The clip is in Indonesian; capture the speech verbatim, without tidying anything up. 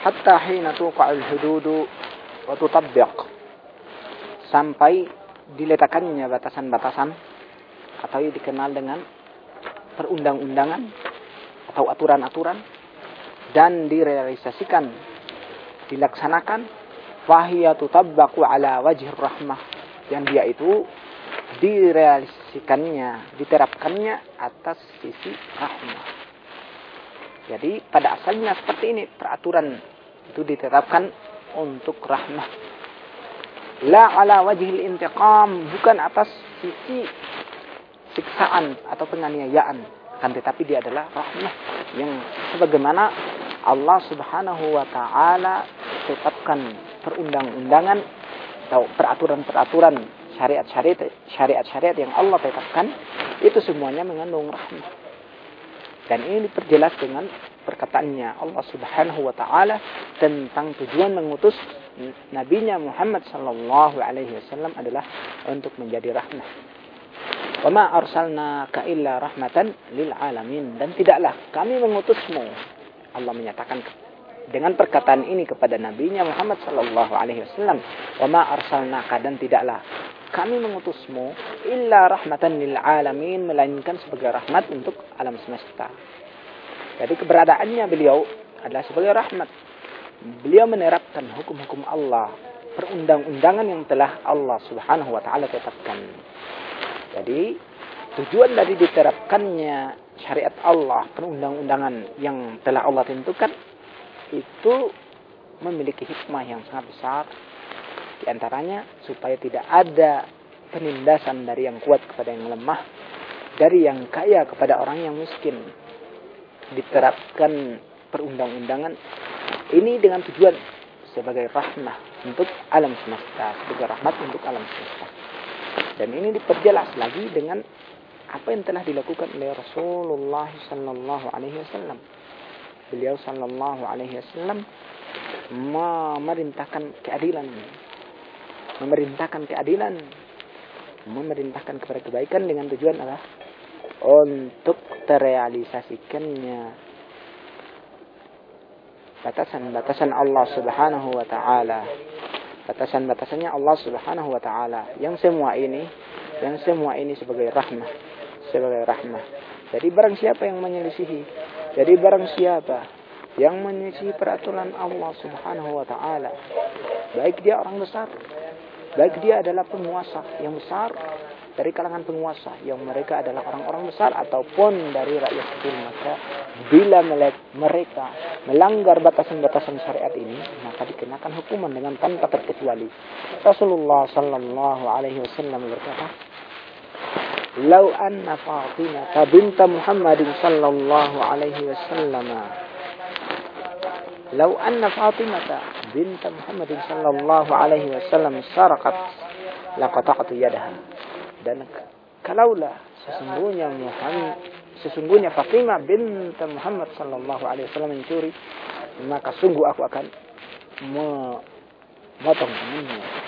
hatta hina tuqa'ul hududu wa tutabbiq, sampai diletakkannya batasan-batasan atau yang dikenal dengan perundang-undangan atau aturan-aturan dan direalisasikan, dilaksanakan, fahiya tutabbaqu ala wajhir rahmah, yang dia itu direalisasikannya, diterapkannya atas sisi rahmah. Jadi pada asalnya seperti ini, peraturan itu ditetapkan untuk rahmah. La ala wajhil intiqam, bukan atas sisi siksaan atau penganiayaan, kan tetapi dia adalah rahmah yang sebagaimana Allah Subhanahu wa taala tetapkan perundang-undangan atau peraturan-peraturan, syariat-syariat syariat-syariat yang Allah tetapkan, itu semuanya mengandung rahmah. Dan ini diperjelas dengan perkataannya Allah Subhanahu wa taala tentang tujuan mengutus nabinya Muhammad sallallahu alaihi wasallam adalah untuk menjadi rahmah. Wa ma arsalnaka illa rahmatan lil alamin, dan tidaklah kami mengutusmu, Allah menyatakan dengan perkataan ini kepada nabinya Muhammad sallallahu alaihi wasallam, wa ma arsalnaka, dan tidaklah kami mengutusmu illa rahmatan lil alamin, melainkan sebagai rahmat untuk alam semesta. Jadi keberadaannya beliau adalah sebagai rahmat. Beliau menerapkan hukum-hukum Allah, perundang-undangan yang telah Allah Subhanahu wa taala tetapkan. Jadi tujuan dari diterapkannya syariat Allah, perundang-undangan yang telah Allah tentukan, itu memiliki hikmah yang sangat besar. Di antaranya supaya tidak ada penindasan dari yang kuat kepada yang lemah, dari yang kaya kepada orang yang miskin. Diterapkan perundang-undangan ini dengan tujuan sebagai rahmah untuk alam semesta, sebagai rahmat untuk alam semesta. Dan ini diperjelas lagi dengan apa yang telah dilakukan oleh Rasulullah sallallahu alaihi wasallam. Beliau sallallahu alaihi wasallam memerintahkan keadilan, memerintahkan keadilan, memerintahkan kepada kebaikan dengan tujuan adalah untuk terrealisasikannya batasan-batasan Allah Subhanahu wa taala. Batasan-batasannya Allah Subhanahu wa taala yang semua ini yang semua ini sebagai rahmah, sebagai rahmah. Jadi barang siapa yang menyelisihi, jadi barang siapa yang menyelisihi peraturan Allah Subhanahu wa taala, baik dia orang besar, baik dia adalah penguasa yang besar dari kalangan penguasa yang mereka adalah orang-orang besar, ataupun dari rakyat kecil, maka bila mereka melanggar batasan-batasan syariat ini, maka dikenakan hukuman dengan tanpa terkecuali. Rasulullah sallallahu alaihi wasallam berkata, "Lau anna Fatimah bint Muhammadin sallallahu alaihi wasallam, lau anna Fatimah bint Muhammadin sallallahu alaihi wasallam sarqat laqata'tu yadaha." Dan kalaulah sesungguhnya Muhammad, sesungguhnya Fatimah bint Muhammad sallallahu alaihi wasallam mencuri, maka sungguh aku akan memotong tangannya.